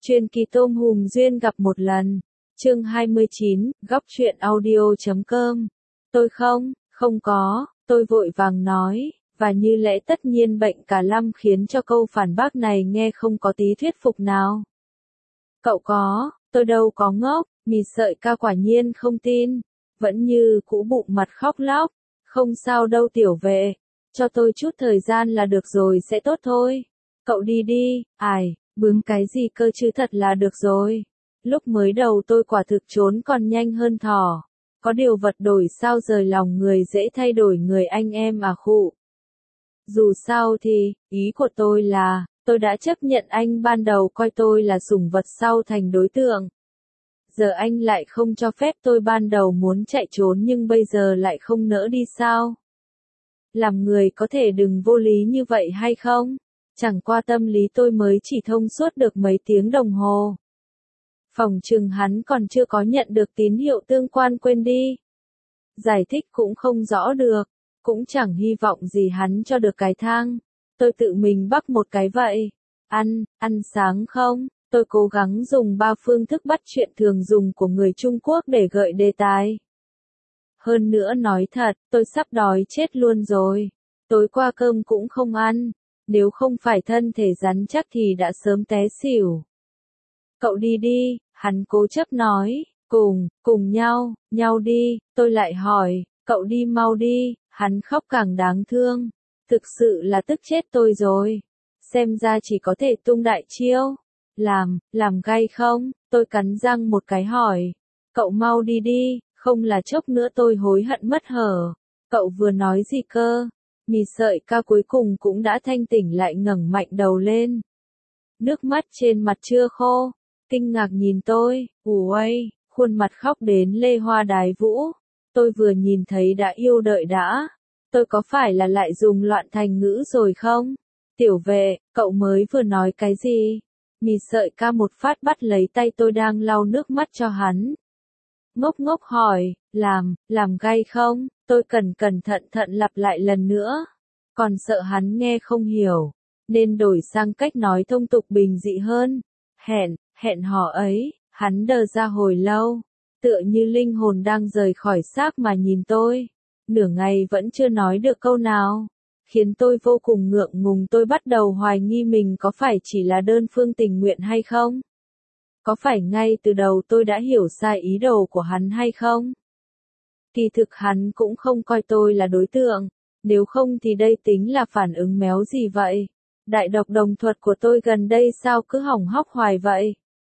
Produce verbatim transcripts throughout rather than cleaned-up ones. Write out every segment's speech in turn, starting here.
Truyền kỳ tôm hùm duyên gặp một lần. Chương hai mươi chín, góc truyện audio chấm com. Tôi không, không có, tôi vội vàng nói, và như lẽ tất nhiên bệnh cả lâm khiến cho câu phản bác này nghe không có tí thuyết phục nào. Cậu có, tôi đâu có ngốc, mì sợi ca quả nhiên không tin, vẫn như cũ bụng mặt khóc lóc, không sao đâu tiểu vệ, cho tôi chút thời gian là được rồi sẽ tốt thôi. Cậu đi đi, ai, bướng cái gì cơ chứ thật là được rồi. Lúc mới đầu tôi quả thực trốn còn nhanh hơn thỏ. Có điều vật đổi sao rời lòng người dễ thay đổi người anh em à khụ. Dù sao thì, ý của tôi là, tôi đã chấp nhận anh ban đầu coi tôi là sủng vật sau thành đối tượng. Giờ anh lại không cho phép tôi ban đầu muốn chạy trốn nhưng bây giờ lại không nỡ đi sao? Làm người có thể đừng vô lý như vậy hay không? Chẳng qua tâm lý tôi mới chỉ thông suốt được mấy tiếng đồng hồ. Phòng trừng hắn còn chưa có nhận được tín hiệu tương quan quên đi. Giải thích cũng không rõ được, cũng chẳng hy vọng gì hắn cho được cái thang. Tôi tự mình bắt một cái vậy. Ăn, ăn sáng không? Tôi cố gắng dùng ba phương thức bắt chuyện thường dùng của người Trung Quốc để gợi đề tài. Hơn nữa nói thật, tôi sắp đói chết luôn rồi. Tối qua cơm cũng không ăn. Nếu không phải thân thể rắn chắc thì đã sớm té xỉu. Cậu đi đi, hắn cố chấp nói, cùng, cùng nhau, nhau đi, tôi lại hỏi, cậu đi mau đi, hắn khóc càng đáng thương. Thực sự là tức chết tôi rồi. Xem ra chỉ có thể tung đại chiêu. Làm, làm gay không? Tôi cắn răng một cái hỏi. Cậu mau đi đi, không là chốc nữa tôi hối hận mất hở. Cậu vừa nói gì cơ? Mì sợi ca cuối cùng cũng đã thanh tỉnh lại ngẩng mạnh đầu lên. Nước mắt trên mặt chưa khô. Kinh ngạc nhìn tôi, ui, khuôn mặt khóc đến lê hoa đái vũ. Tôi vừa nhìn thấy đã yêu đợi đã. Tôi có phải là lại dùng loạn thành ngữ rồi không? Tiểu vệ, cậu mới vừa nói cái gì? Mì sợi ca một phát bắt lấy tay tôi đang lau nước mắt cho hắn. Ngốc ngốc hỏi, làm, làm gay không? Tôi cẩn cẩn thận thận lặp lại lần nữa. Còn sợ hắn nghe không hiểu, nên đổi sang cách nói thông tục bình dị hơn. Hẹn, hẹn hò ấy, hắn đờ ra hồi lâu, tựa như linh hồn đang rời khỏi xác mà nhìn tôi. Nửa ngày vẫn chưa nói được câu nào, khiến tôi vô cùng ngượng ngùng. Tôi bắt đầu hoài nghi mình có phải chỉ là đơn phương tình nguyện hay không? Có phải ngay từ đầu tôi đã hiểu sai ý đồ của hắn hay không? Kỳ thực hắn cũng không coi tôi là đối tượng, nếu không thì đây tính là phản ứng méo gì vậy? Đại độc đồng thuật của tôi gần đây sao cứ hỏng hóc hoài vậy?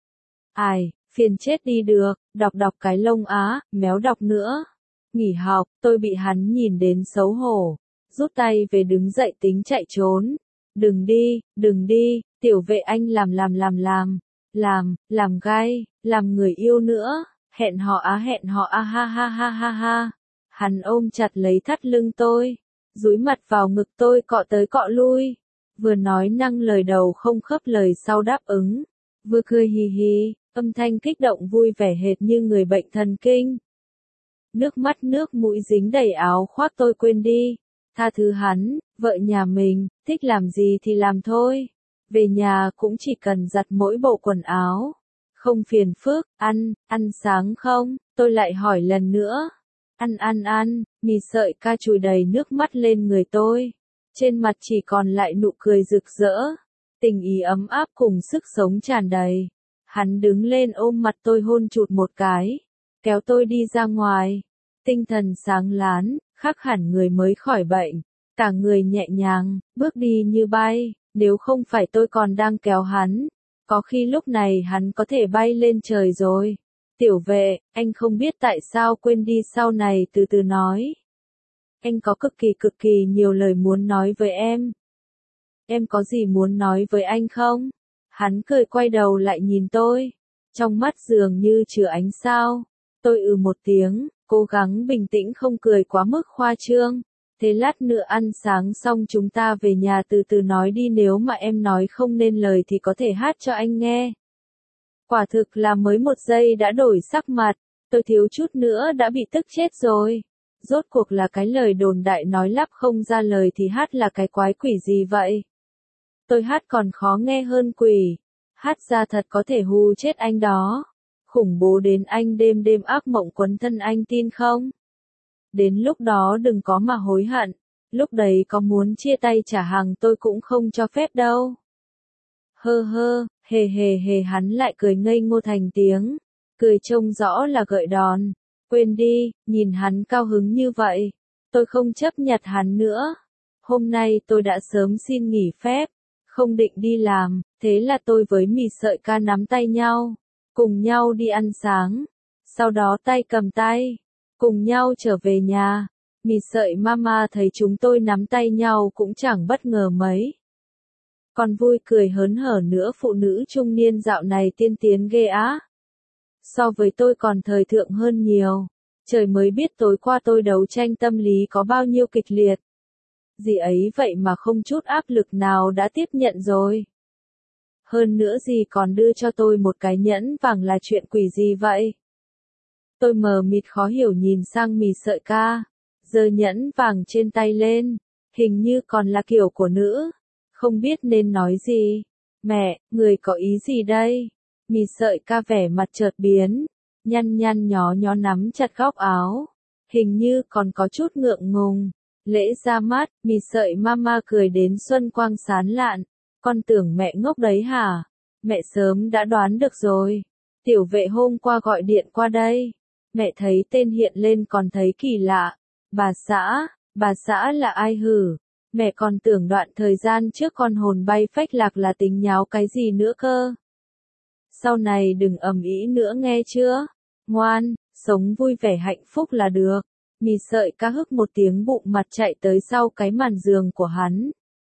Ai, phiền chết đi được, đọc đọc cái lông á, méo đọc nữa. Nghỉ học, tôi bị hắn nhìn đến xấu hổ, rút tay về đứng dậy tính chạy trốn. Đừng đi, đừng đi, tiểu vệ anh làm làm làm làm, làm, làm gai, làm người yêu nữa, hẹn hò á hẹn hò á ha ha ha ha ha. Hắn ôm chặt lấy thắt lưng tôi, dúi mặt vào ngực tôi cọ tới cọ lui, vừa nói năng lời đầu không khớp lời sau đáp ứng, vừa cười hì hì, âm thanh kích động vui vẻ hệt như người bệnh thần kinh. Nước mắt nước mũi dính đầy áo khoác tôi quên đi, tha thứ hắn, vợ nhà mình, thích làm gì thì làm thôi. Về nhà cũng chỉ cần giặt mỗi bộ quần áo, không phiền phức. Ăn, ăn sáng không? Tôi lại hỏi lần nữa. Ăn ăn ăn, mì sợi ca chùi đầy nước mắt lên người tôi. Trên mặt chỉ còn lại nụ cười rực rỡ, tình ý ấm áp cùng sức sống tràn đầy. Hắn đứng lên ôm mặt tôi hôn chụt một cái, kéo tôi đi ra ngoài. Tinh thần sáng láng, khác hẳn người mới khỏi bệnh, cả người nhẹ nhàng, bước đi như bay. Nếu không phải tôi còn đang kéo hắn, có khi lúc này hắn có thể bay lên trời rồi. Tiểu vệ, anh không biết tại sao quên đi sau này từ từ nói. Anh có cực kỳ cực kỳ nhiều lời muốn nói với em. Em có gì muốn nói với anh không? Hắn cười quay đầu lại nhìn tôi, trong mắt dường như chứa ánh sao. Tôi ừ một tiếng, cố gắng bình tĩnh không cười quá mức khoa trương. Thế lát nữa ăn sáng xong chúng ta về nhà từ từ nói đi, nếu mà em nói không nên lời thì có thể hát cho anh nghe. Quả thực là mới một giây đã đổi sắc mặt, tôi thiếu chút nữa đã bị tức chết rồi. Rốt cuộc là cái lời đồn đại nói lắp không ra lời thì hát là cái quái quỷ gì vậy? Tôi hát còn khó nghe hơn quỷ. Hát ra thật có thể hù chết anh đó. Khủng bố đến anh đêm đêm ác mộng quấn thân anh tin không? Đến lúc đó đừng có mà hối hận, lúc đấy có muốn chia tay trả hàng tôi cũng không cho phép đâu. Hơ hơ, hề hề hề hắn lại cười ngây ngô thành tiếng, cười trông rõ là gợi đòn. Quên đi, nhìn hắn cao hứng như vậy, tôi không chấp nhận hắn nữa. Hôm nay tôi đã sớm xin nghỉ phép, không định đi làm, thế là tôi với mì sợi ca nắm tay nhau, cùng nhau đi ăn sáng, sau đó tay cầm tay, cùng nhau trở về nhà. Mì sợi mama thấy chúng tôi nắm tay nhau cũng chẳng bất ngờ mấy. Còn vui cười hớn hở nữa, phụ nữ trung niên dạo này tiên tiến ghê á. So với tôi còn thời thượng hơn nhiều. Trời mới biết tối qua tôi đấu tranh tâm lý có bao nhiêu kịch liệt. Gì ấy vậy mà không chút áp lực nào đã tiếp nhận rồi. Hơn nữa gì còn đưa cho tôi một cái nhẫn vàng là chuyện quỷ gì vậy? Tôi mờ mịt khó hiểu nhìn sang mì sợi ca, giơ nhẫn vàng trên tay lên, hình như còn là kiểu của nữ. Không biết nên nói gì. Mẹ, người có ý gì đây? Mì sợi ca vẻ mặt chợt biến, nhăn nhăn nhó nhó nắm chặt góc áo, hình như còn có chút ngượng ngùng. Lễ ra mắt, mì sợi mama cười đến xuân quang sán lạn. Con tưởng mẹ ngốc đấy hả? Mẹ sớm đã đoán được rồi. Tiểu vệ hôm qua gọi điện qua đây. Mẹ thấy tên hiện lên còn thấy kỳ lạ. Bà xã, bà xã là ai hử? Mẹ còn tưởng đoạn thời gian trước con hồn bay phách lạc là tính nháo cái gì nữa cơ. Sau này đừng ầm ĩ nữa nghe chưa? Ngoan, sống vui vẻ hạnh phúc là được. Mì sợi ca hức một tiếng bụng mặt chạy tới sau cái màn giường của hắn.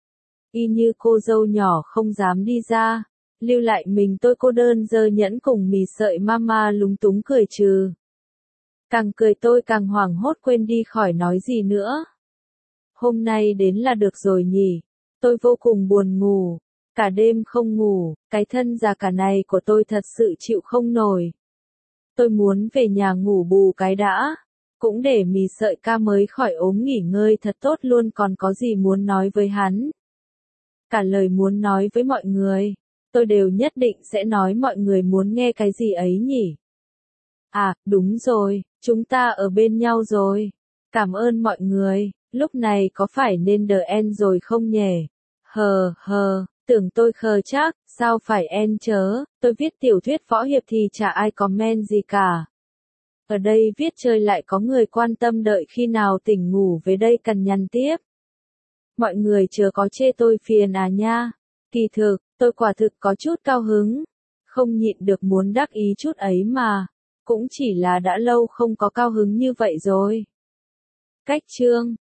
Y như cô dâu nhỏ không dám đi ra, lưu lại mình tôi cô đơn giơ nhẫn cùng mì sợi mama lúng túng cười trừ. Càng cười tôi càng hoảng hốt quên đi khỏi nói gì nữa. Hôm nay đến là được rồi nhỉ. Tôi vô cùng buồn ngủ, cả đêm không ngủ, cái thân già cả này của tôi thật sự chịu không nổi. Tôi muốn về nhà ngủ bù cái đã, cũng để mì sợi ca mới khỏi ốm nghỉ ngơi thật tốt luôn. Còn có gì muốn nói với hắn? Cả lời muốn nói với mọi người, tôi đều nhất định sẽ nói. Mọi người muốn nghe cái gì ấy nhỉ? À, đúng rồi, chúng ta ở bên nhau rồi. Cảm ơn mọi người, lúc này có phải nên the end rồi không nhỉ? Hờ hờ, tưởng tôi khờ chắc, sao phải end chớ, tôi viết tiểu thuyết võ hiệp thì chả ai comment gì cả. Ở đây viết chơi lại có người quan tâm, đợi khi nào tỉnh ngủ về đây cần nhắn tiếp. Mọi người chớ có chê tôi phiền à nha. Kỳ thực, tôi quả thực có chút cao hứng. Không nhịn được muốn đắc ý chút ấy mà. Cũng chỉ là đã lâu không có cao hứng như vậy rồi. Cách chương